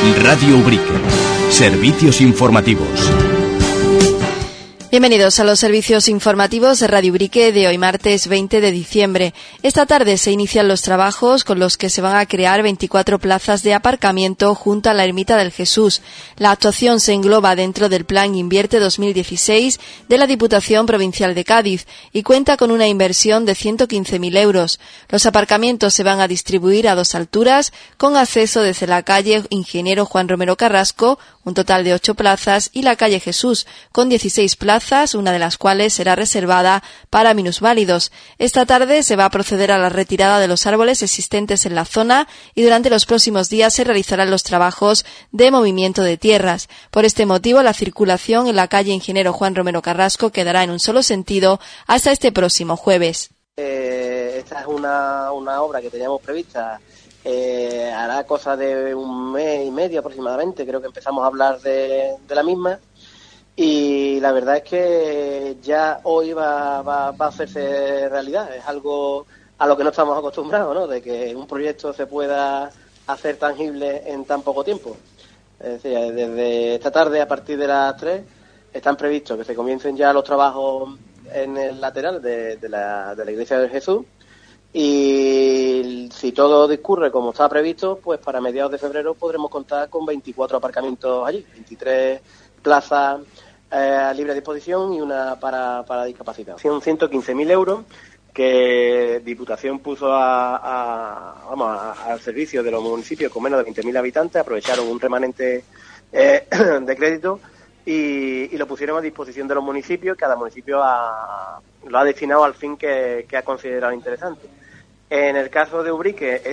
Radio Ubrique. Servicios informativos. Bienvenidos a los servicios informativos de Radio Ubrique de hoy martes 20 de diciembre. Esta tarde se inician los trabajos con los que se van a crear 24 plazas de aparcamiento junto a la Ermita del Jesús. La actuación se engloba dentro del Plan Invierte 2016 de la Diputación Provincial de Cádiz y cuenta con una inversión de 115.000 euros. Los aparcamientos se van a distribuir a 2 alturas con acceso desde la calle Ingeniero Juan Romero Carrasco, un total de 8 plazas, y la calle Jesús, con 16 plazas, una de las cuales será reservada para minusválidos. Esta tarde se va a proceder a la retirada de los árboles existentes en la zona y durante los próximos días se realizarán los trabajos de movimiento de tierras. Por este motivo, la circulación en la calle Ingeniero Juan Romero Carrasco quedará en un solo sentido hasta este próximo jueves. Esta es una obra que teníamos prevista. Hará cosa de un mes y medio aproximadamente, creo que empezamos a hablar de la misma, y la verdad es que ya hoy va a hacerse realidad. Es algo a lo que no estamos acostumbrados, ¿no?, de que un proyecto se pueda hacer tangible en tan poco tiempo. Es decir, desde esta tarde, a partir de las 3, están previstos que se comiencen ya los trabajos en el lateral de la Iglesia de Jesús. Y si todo discurre como está previsto, pues para mediados de febrero podremos contar con 24 aparcamientos allí, 23 plazas a libre disposición y una para discapacitados. Son 115.000 euros que Diputación puso al servicio de los municipios con menos de 20.000 habitantes. Aprovecharon un remanente de crédito y lo pusieron a disposición de los municipios. Cada municipio lo ha destinado al fin que ha considerado interesante. En el caso de Ubrique,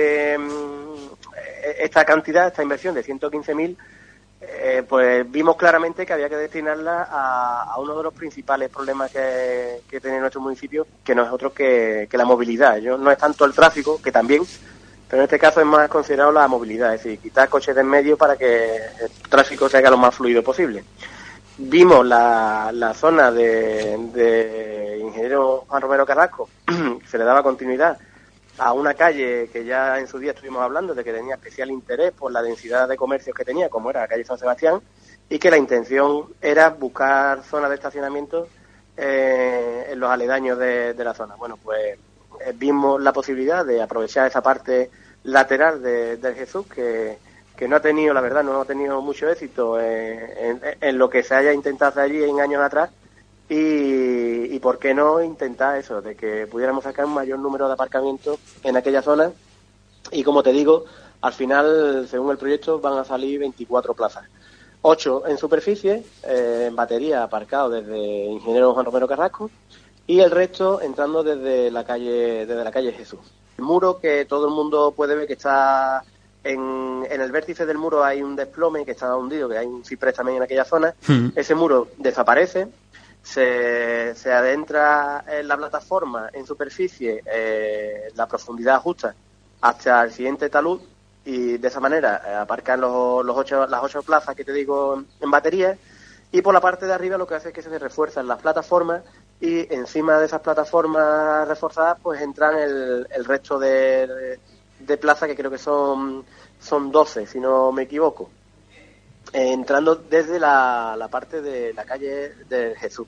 esta cantidad, esta inversión de 115.000, pues vimos claramente que había que destinarla a uno de los principales problemas que tiene nuestro municipio, que no es otro que la movilidad. No es tanto el tráfico, que también, pero en este caso es más considerado la movilidad, es decir, quitar coches de en medio para que el tráfico se haga lo más fluido posible. Vimos la zona de Ingeniero Juan Romero Carrasco, se le daba continuidad a una calle que ya en su día estuvimos hablando de que tenía especial interés por la densidad de comercios que tenía, como era la calle San Sebastián, y que la intención era buscar zonas de estacionamiento en los aledaños de la zona. Bueno, pues vimos la posibilidad de aprovechar esa parte lateral del Jesús, que no ha tenido, la verdad, no ha tenido mucho éxito en lo que se haya intentado hacer allí en años atrás. Y por qué no intentar eso, de que pudiéramos sacar un mayor número de aparcamientos en aquella zona. Y como te digo, al final, según el proyecto, van a salir 24 plazas. 8 en superficie, en batería, aparcados desde Ingeniero Juan Romero Carrasco, y el resto entrando desde la calle Jesús. El muro, que todo el mundo puede ver que está en el vértice del muro, hay un desplome que está hundido, que hay un ciprés también en aquella zona. Ese muro desaparece. Se adentra en la plataforma en superficie la profundidad justa hasta el siguiente talud, y de esa manera aparcan las 8 plazas que te digo en batería, y por la parte de arriba lo que hace es que se refuerzan las plataformas, y encima de esas plataformas reforzadas pues entran el resto de plazas, que creo que son 12 si no me equivoco, entrando desde la parte de la calle del Jesús.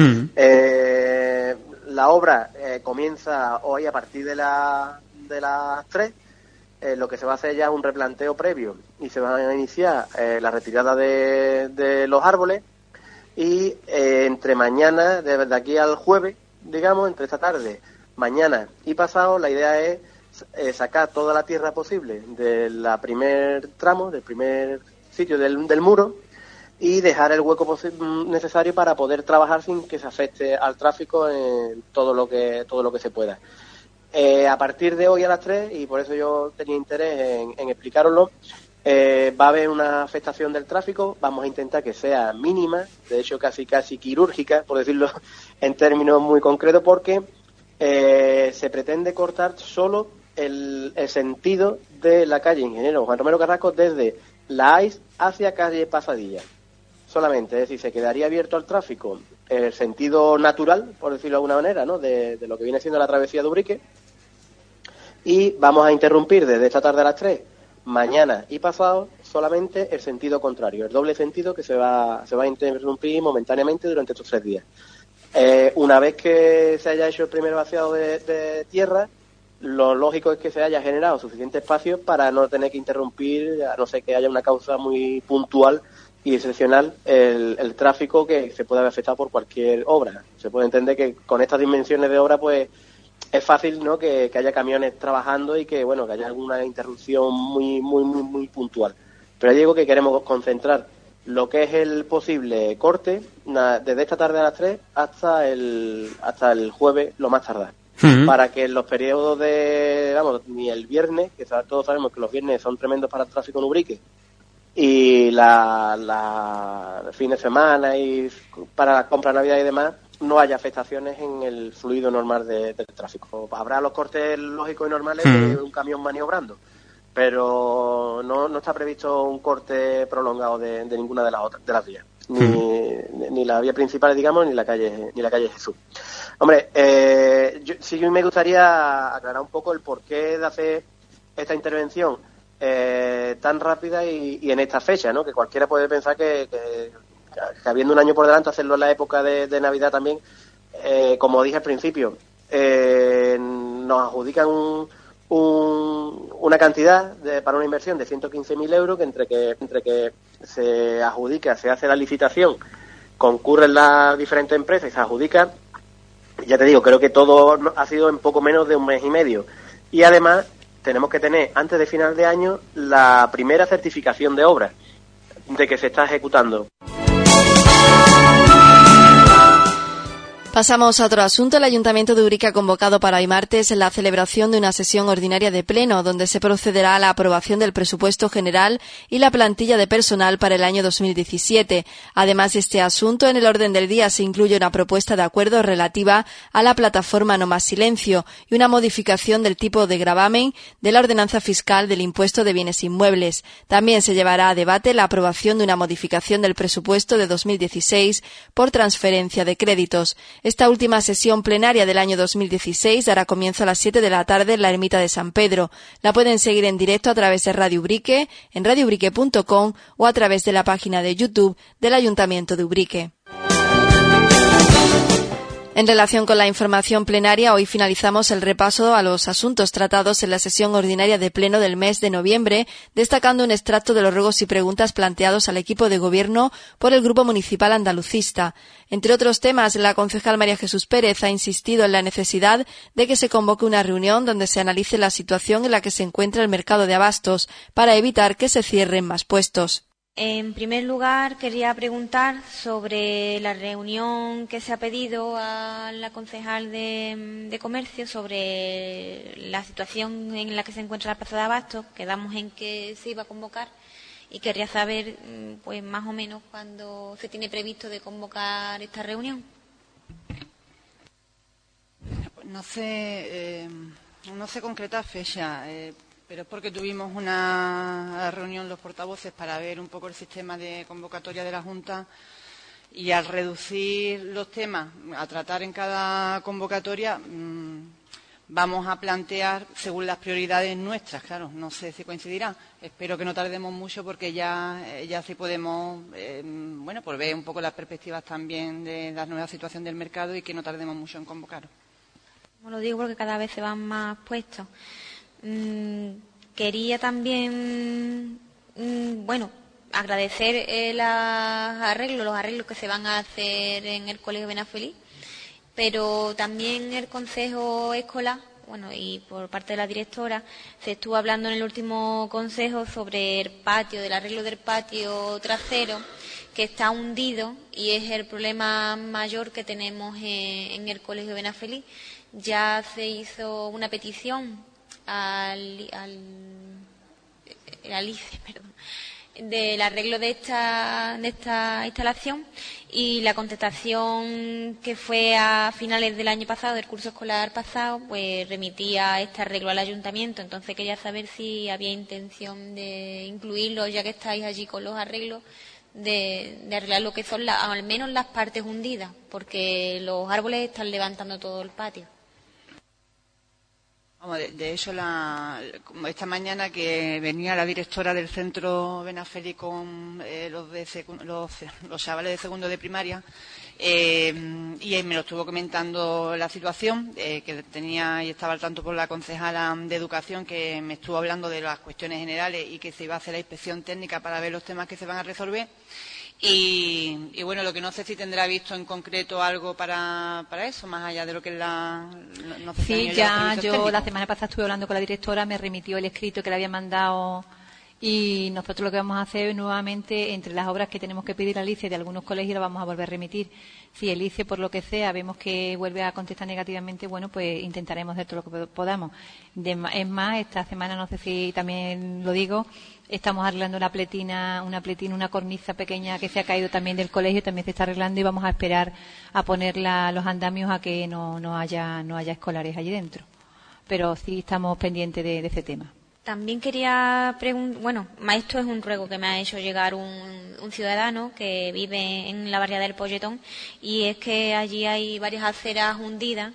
La obra comienza hoy a partir de las 3. Lo que se va a hacer ya es un replanteo previo y se va a iniciar la retirada de los árboles, y entre mañana, desde aquí al jueves, digamos, entre esta tarde, mañana y pasado, la idea es sacar toda la tierra posible del primer tramo, del primer sitio del muro, y dejar el hueco necesario para poder trabajar sin que se afecte al tráfico en todo lo que se pueda. A partir de hoy a las 3, y por eso yo tenía interés en explicároslo, va a haber una afectación del tráfico. Vamos a intentar que sea mínima, de hecho casi quirúrgica, por decirlo en términos muy concretos, porque se pretende cortar solo el sentido de la calle Ingeniero Juan Romero Carrasco desde la AIS hacia calle Pasadilla. Solamente, es decir, se quedaría abierto al tráfico el sentido natural, por decirlo de alguna manera, ¿no?, de lo que viene siendo la travesía de Ubrique, y vamos a interrumpir desde esta tarde a las 3, mañana y pasado, solamente el sentido contrario, el doble sentido que se va a interrumpir momentáneamente durante estos 3 días. Una vez que se haya hecho el primer vaciado de tierra, lo lógico es que se haya generado suficiente espacio para no tener que interrumpir, a no ser que haya una causa muy puntual y excepcional, el tráfico que se puede haber afectado por cualquier obra. Se puede entender que con estas dimensiones de obra, pues es fácil, ¿no?, que haya camiones trabajando y que, bueno, que haya alguna interrupción muy puntual. Pero ya digo que queremos concentrar lo que es el posible corte desde esta tarde a las 3 hasta el jueves, lo más tardar. Para que en los periodos ni el viernes, que todos sabemos que los viernes son tremendos para el tráfico en Ubrique, y la fin de semana y para la compra de Navidad y demás, no haya afectaciones en el fluido normal del tráfico. Habrá los cortes lógicos y normales de un camión maniobrando, pero no está previsto un corte prolongado de ninguna de las vías, ni la vía principal, digamos, ni la calle Jesús. Hombre, sí me gustaría aclarar un poco el porqué de hacer esta intervención tan rápida y en esta fecha, ¿no? Que cualquiera puede pensar que habiendo un año por delante, hacerlo en la época de Navidad también, como dije al principio, nos adjudican una cantidad para una inversión de 115.000 euros, que entre que se adjudica, se hace la licitación, concurren las diferentes empresas y se adjudica, ya te digo, creo que todo ha sido en poco menos de un mes y medio. Y además tenemos que tener, antes de final de año, la primera certificación de obra de que se está ejecutando. Pasamos a otro asunto. El Ayuntamiento de Ubrique ha convocado para hoy martes la celebración de una sesión ordinaria de pleno, donde se procederá a la aprobación del presupuesto general y la plantilla de personal para el año 2017. Además de este asunto, en el orden del día se incluye una propuesta de acuerdo relativa a la plataforma No Más Silencio y una modificación del tipo de gravamen de la ordenanza fiscal del impuesto de bienes inmuebles. También se llevará a debate la aprobación de una modificación del presupuesto de 2016 por transferencia de créditos. Esta última sesión plenaria del año 2016 dará comienzo a las 7 de la tarde en la Ermita de San Pedro. La pueden seguir en directo a través de Radio Ubrique, en radioubrique.com o a través de la página de YouTube del Ayuntamiento de Ubrique. En relación con la información plenaria, hoy finalizamos el repaso a los asuntos tratados en la sesión ordinaria de pleno del mes de noviembre, destacando un extracto de los ruegos y preguntas planteados al equipo de gobierno por el Grupo Municipal Andalucista. Entre otros temas, la concejal María Jesús Pérez ha insistido en la necesidad de que se convoque una reunión donde se analice la situación en la que se encuentra el mercado de abastos para evitar que se cierren más puestos. En primer lugar, quería preguntar sobre la reunión que se ha pedido a la concejal de Comercio sobre la situación en la que se encuentra la plaza de abastos. Quedamos en que se iba a convocar y querría saber, pues, más o menos cuándo se tiene previsto de convocar esta reunión. No sé concreta fecha. Pero es porque tuvimos una reunión los portavoces para ver un poco el sistema de convocatoria de la Junta y al reducir los temas a tratar en cada convocatoria vamos a plantear según las prioridades nuestras, claro, no sé si coincidirá. Espero que no tardemos mucho porque ya sí podemos, pues ver un poco las perspectivas también de la nueva situación del mercado y que no tardemos mucho en convocar. Lo digo porque cada vez se van más puestos. Quería también agradecer los arreglos que se van a hacer en el Colegio Benafeliz, pero también el Consejo Escolar, y por parte de la directora, se estuvo hablando en el último consejo sobre el patio, del arreglo del patio trasero, que está hundido y es el problema mayor que tenemos en el Colegio Benafeliz. Ya se hizo una petición al ICE, del arreglo de esta instalación, y la contestación que fue a finales del año pasado, del curso escolar pasado, pues remitía este arreglo al ayuntamiento. Entonces quería saber si había intención de incluirlo, ya que estáis allí con los arreglos, de arreglar lo que son al menos las partes hundidas, porque los árboles están levantando todo el patio. De hecho, esta mañana que venía la directora del centro Benafeli con los chavales de segundo de primaria, y me lo estuvo comentando la situación, que tenía y estaba al tanto por la concejala de Educación, que me estuvo hablando de las cuestiones generales y que se iba a hacer la inspección técnica para ver los temas que se van a resolver. Y bueno, lo que no sé si tendrá visto en concreto algo para eso, más allá de lo que es no sé sí, si ya yo la semana pasada estuve hablando con la directora, me remitió el escrito que le había mandado y nosotros lo que vamos a hacer nuevamente, entre las obras que tenemos que pedir al ICE de algunos colegios, lo vamos a volver a remitir. Si el ICE, por lo que sea, vemos que vuelve a contestar negativamente, bueno, pues intentaremos hacer todo lo que podamos. Es más, esta semana, no sé si también lo digo, estamos arreglando una cornisa pequeña que se ha caído también del colegio, también se está arreglando y vamos a esperar a poner los andamios a que no haya escolares allí dentro. Pero sí estamos pendientes de ese tema. También quería preguntar, esto es un ruego que me ha hecho llegar un ciudadano que vive en la barriada del Polletón, y es que allí hay varias aceras hundidas,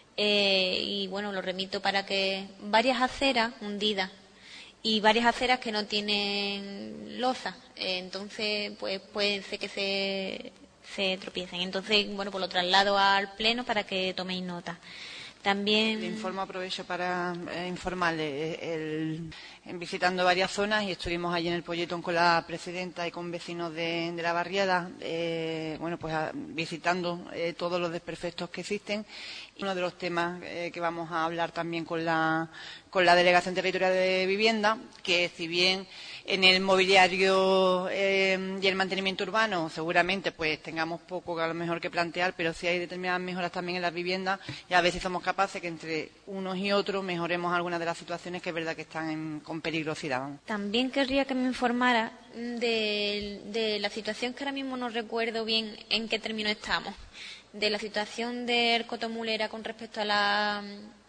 y bueno, lo remito para que varias aceras hundidas y varias aceras que no tienen loza, entonces pues puede ser que se tropiecen. Entonces, bueno, pues lo traslado al Pleno para que toméis nota. También le informo, aprovecho para informarle, visitando varias zonas, y estuvimos allí en el Polletón con la presidenta y con vecinos de la barriada, visitando todos los desperfectos que existen. Y uno de los temas que vamos a hablar también con la Delegación Territorial de Vivienda, que si bien en el mobiliario y el mantenimiento urbano seguramente pues tengamos poco a lo mejor que plantear, pero sí hay determinadas mejoras también en las viviendas, y a veces somos capaces que entre unos y otros mejoremos algunas de las situaciones que es verdad que están con peligrosidad. También querría que me informara de la situación, que ahora mismo no recuerdo bien en qué término estamos, de la situación del Cotomulera con respecto a la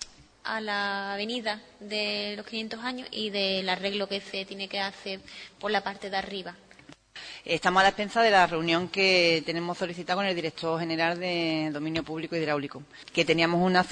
avenida de los 500 años y del arreglo que se tiene que hacer por la parte de arriba. Estamos a la expensa de la reunión que tenemos solicitada con el director general de Dominio Público Hidráulico, que teníamos una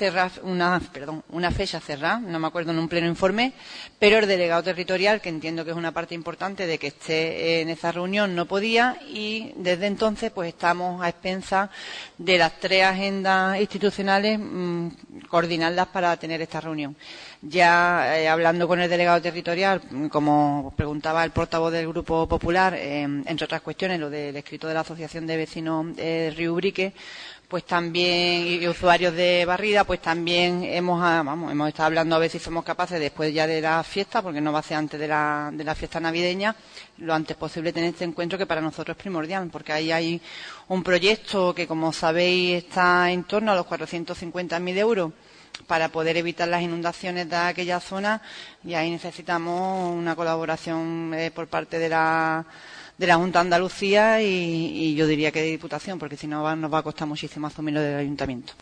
fecha cerrada, no me acuerdo, en un pleno informe, pero el delegado territorial, que entiendo que es una parte importante de que esté en esa reunión, no podía, y desde entonces pues estamos a expensas de las 3 agendas institucionales, coordinarlas para tener esta reunión. Ya hablando con el delegado territorial, como preguntaba el portavoz del Grupo Popular, entre otras cuestiones, lo del escrito de la Asociación de Vecinos Río Ubrique, pues también, y usuarios de barrida, pues también hemos estado hablando a ver si somos capaces, después ya de la fiesta, porque no va a ser antes de la fiesta navideña, lo antes posible tener este encuentro, que para nosotros es primordial, porque ahí hay un proyecto que, como sabéis, está en torno a los 450.000 euros para poder evitar las inundaciones de aquella zona, y ahí necesitamos una colaboración por parte de la Junta de Andalucía y yo diría que de Diputación, porque si no nos va a costar muchísimo asumirlo del Ayuntamiento.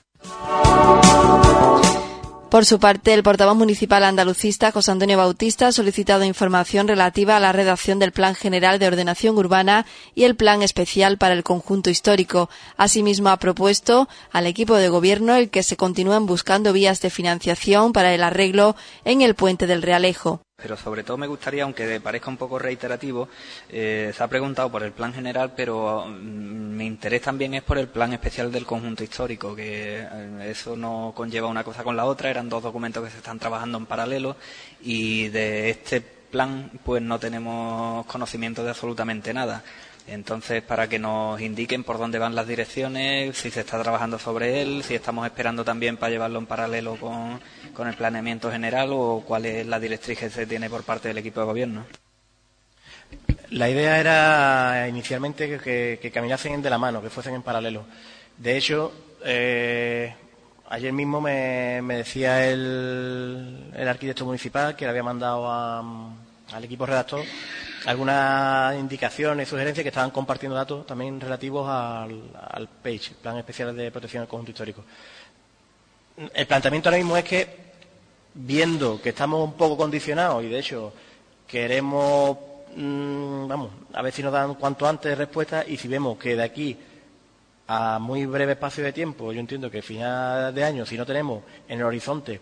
Por su parte, el portavoz municipal andalucista José Antonio Bautista ha solicitado información relativa a la redacción del Plan General de Ordenación Urbana y el Plan Especial para el Conjunto Histórico. Asimismo, ha propuesto al equipo de gobierno el que se continúen buscando vías de financiación para el arreglo en el Puente del Realejo. Pero sobre todo me gustaría, aunque parezca un poco reiterativo, se ha preguntado por el plan general, pero mi interés también es por el plan especial del conjunto histórico, que eso no conlleva una cosa con la otra, eran 2 documentos que se están trabajando en paralelo, y de este plan pues no tenemos conocimiento de absolutamente nada. Entonces, para que nos indiquen por dónde van las direcciones, si se está trabajando sobre él, si estamos esperando también para llevarlo en paralelo con el planeamiento general, o cuál es la directriz que se tiene por parte del equipo de gobierno. La idea era inicialmente que caminasen de la mano, que fuesen en paralelo. De hecho, ayer mismo me decía el arquitecto municipal que le había mandado al equipo redactor algunas indicaciones y sugerencias, que estaban compartiendo datos también relativos al PEICH, Plan Especial de Protección del Conjunto Histórico. El planteamiento ahora mismo es que, viendo que estamos un poco condicionados y de hecho queremos, a ver si nos dan cuanto antes respuesta, y si vemos que de aquí a muy breve espacio de tiempo, yo entiendo que final de año, si no tenemos en el horizonte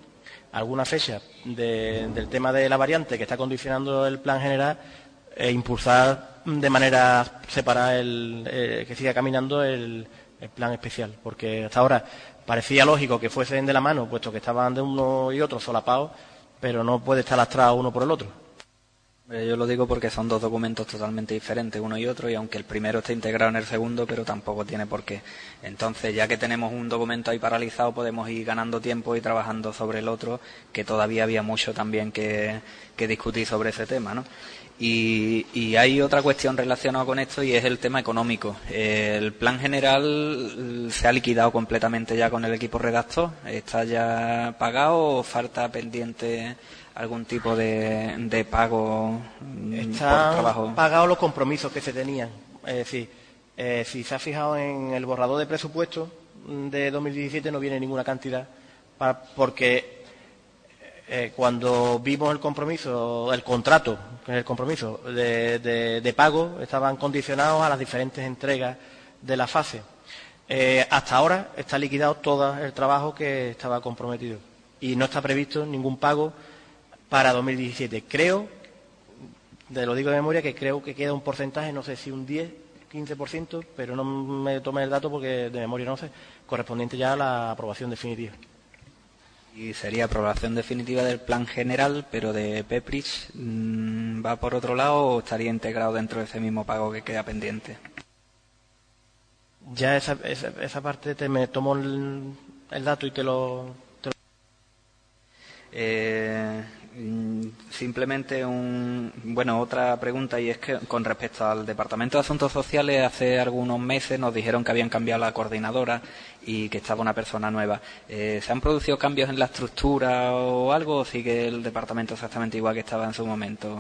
alguna fecha del tema de la variante que está condicionando el plan general e impulsar de manera separada que siga caminando el plan especial, porque hasta ahora parecía lógico que fuesen de la mano, puesto que estaban de uno y otro solapados, pero no puede estar lastrado uno por el otro. Yo lo digo porque son dos documentos totalmente diferentes, uno y otro, y aunque el primero esté integrado en el segundo, pero tampoco tiene por qué. Entonces, ya que tenemos un documento ahí paralizado, podemos ir ganando tiempo y trabajando sobre el otro, que todavía había mucho también que discutir sobre ese tema, ¿no? Y hay otra cuestión relacionada con esto y es el tema económico. El plan general se ha liquidado completamente ya con el equipo redactor. ¿Está ya pagado o falta pendiente algún tipo de pago por trabajo? Están pagados los compromisos que se tenían. Es decir, si se ha fijado en el borrador de presupuesto de 2017 no viene ninguna cantidad porque cuando vimos el compromiso, el contrato, que es el compromiso de pago, estaban condicionados a las diferentes entregas de la fase. Hasta ahora está liquidado todo el trabajo que estaba comprometido y no está previsto ningún pago para 2017. Creo, lo digo de memoria, que creo que queda un porcentaje, no sé si un 10, 15%, pero no me tomé el dato porque de memoria no sé, correspondiente ya a la aprobación definitiva. Y sería aprobación definitiva del plan general, pero de Peprich, ¿va por otro lado o estaría integrado dentro de ese mismo pago que queda pendiente? Ya esa parte me tomo el dato y te lo... Simplemente otra pregunta, y es que con respecto al Departamento de Asuntos Sociales, hace algunos meses nos dijeron que habían cambiado la coordinadora y que estaba una persona nueva. ¿Se han producido cambios en la estructura o algo, o sigue el departamento exactamente igual que estaba en su momento?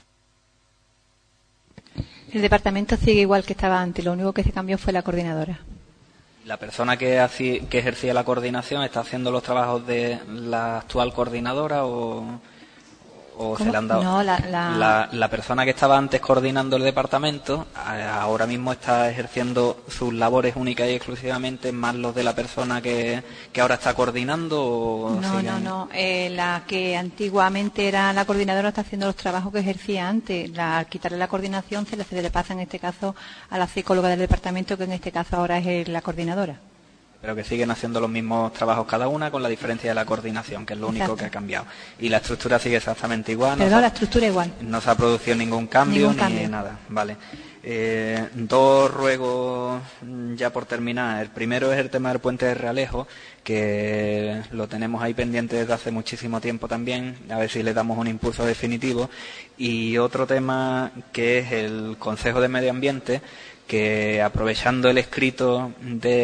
El departamento sigue igual que estaba antes, lo único que se cambió fue la coordinadora. ¿La persona que ejercía la coordinación está haciendo los trabajos de la actual coordinadora o se le han dado? No, la persona que estaba antes coordinando el departamento ahora mismo está ejerciendo sus labores únicas y exclusivamente más los de la persona que ahora está coordinando. ¿O No. La que antiguamente era la coordinadora está haciendo los trabajos que ejercía antes. Al quitarle la coordinación se le pasa en este caso a la psicóloga del departamento, que en este caso ahora es la coordinadora. Pero que siguen haciendo los mismos trabajos cada una, con la diferencia de la coordinación, que es lo único que ha cambiado. Y la estructura sigue exactamente igual. La estructura igual. No se ha producido ningún cambio. Nada. Vale. Dos ruegos ya por terminar. El primero es el tema del puente de Realejo, que lo tenemos ahí pendiente desde hace muchísimo tiempo también, a ver si le damos un impulso definitivo. Y otro tema que es el Consejo de Medio Ambiente, que aprovechando el escrito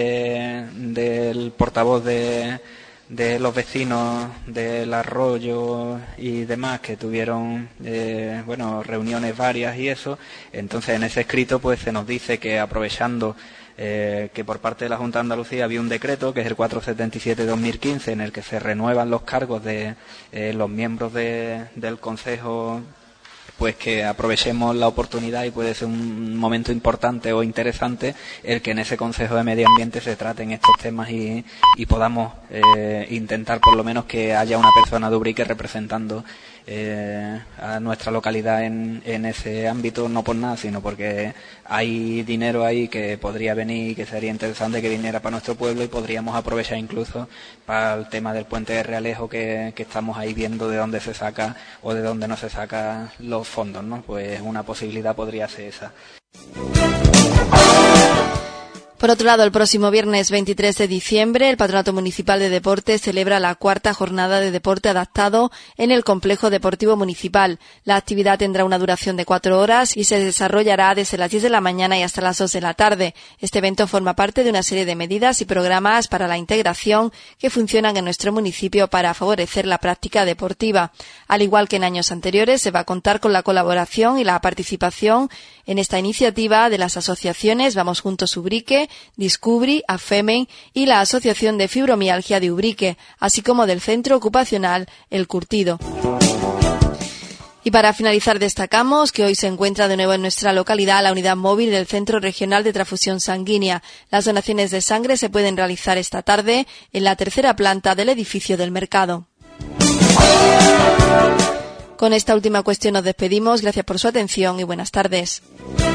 del portavoz de los vecinos del Arroyo y demás, que tuvieron reuniones varias y eso, entonces en ese escrito pues se nos dice que aprovechando que por parte de la Junta de Andalucía había un decreto, que es el 477/2015, en el que se renuevan los cargos de los miembros del Consejo, pues que aprovechemos la oportunidad y puede ser un momento importante o interesante el que en ese Consejo de Medio Ambiente se traten estos temas y podamos intentar por lo menos que haya una persona de Ubrique representando a nuestra localidad en ese ámbito, no por nada, sino porque hay dinero ahí que podría venir y que sería interesante que viniera para nuestro pueblo, y podríamos aprovechar incluso para el tema del puente de Realejo, que estamos ahí viendo de dónde se saca o de dónde no se saca los fondos, ¿no? Pues una posibilidad podría ser esa. Por otro lado, el próximo viernes 23 de diciembre, el Patronato Municipal de Deportes celebra la 4ª jornada de deporte adaptado en el Complejo Deportivo Municipal. La actividad tendrá una duración de 4 horas y se desarrollará desde las 10 de la mañana y hasta las 2 de la tarde. Este evento forma parte de una serie de medidas y programas para la integración que funcionan en nuestro municipio para favorecer la práctica deportiva. Al igual que en años anteriores, se va a contar con la colaboración y la participación en esta iniciativa de las asociaciones Vamos Juntos Ubrique, Discubri, AFEMEN y la Asociación de Fibromialgia de Ubrique, así como del Centro Ocupacional El Curtido. Y para finalizar, destacamos que hoy se encuentra de nuevo en nuestra localidad la unidad móvil del Centro Regional de Transfusión Sanguínea. Las donaciones de sangre se pueden realizar esta tarde en la 3ª planta del edificio del mercado. Con esta última cuestión nos despedimos. Gracias por su atención y buenas tardes.